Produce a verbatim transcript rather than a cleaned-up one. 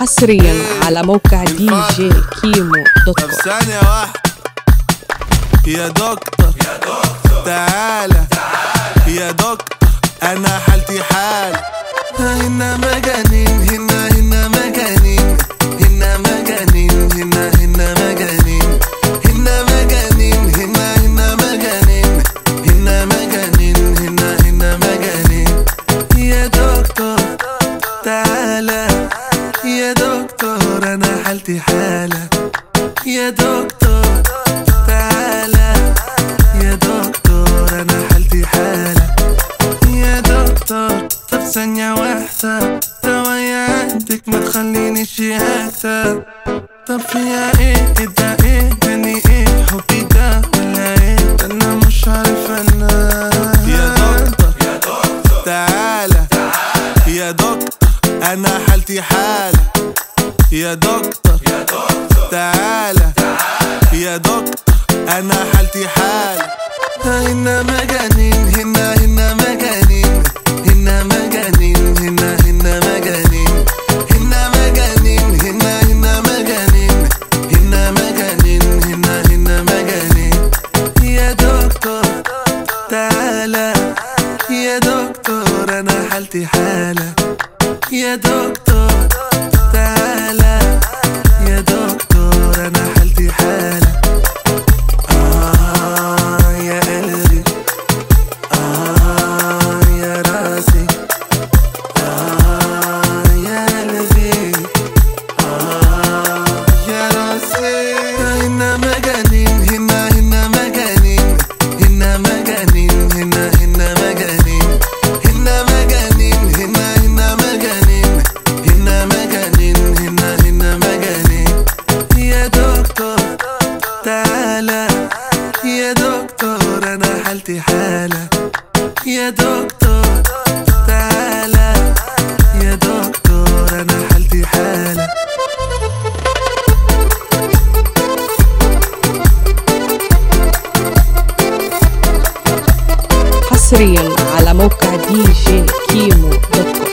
حصريا على موقع دي جي كيمو دوت كوم. ثانية واحدة يا دكتور يا دكتور تعالى يا دكتور أنا حالتي حالة. هنا مجانين هنا هنا مجانين هنا مجانين هنا هنا مجانين هنا مجانين هنا هنا مجانين هنا مجانين هنا هنا مجانين. يا دكتور تعالى يا دكتور أنا حالتي حالة. يا دكتور تعالى يا دكتور أنا حالتي حالة. يا دكتور طب ثانية واحدة دوايا عندك ما تخلينيش هكذا. طب فيها ايه ده ايه يعني ايه حبي ده ولا ايه ده انا مش عارف انا. يا دكتور يا دكتور تعالى يا دكتور أنا حالتي حالة. يا دكتور يا دكتور تعالى يا دكتور أنا حالتي حالة. هنا مجانين هنا هنا مجانين هنا مجانين هنا هنا مجانين هنا مجانين هنا هنا مجانين هنا مجانين هنا هنا مجانين. يا دكتور تعالى يا دكتور أنا حالتي حالة. يا دكتور تعالى يا دكتور أنا حالتي حالة. آه يا قلبي آه يا راسي آه يا قلبي آه يا راسي. هنا مجانين هنا هنا مجانين هنا مجانين هنا هنا مجانين هنا مجانين هنا هنا مجانين هنا مجانين هنا هنا مجانين. يا دكتور تعالى يا دكتور أنا حالتي حالة. يا دكتور تعالى يا دكتور أنا حالتي حالة. حصريا على موقع دي جي كيمو دوت كوم.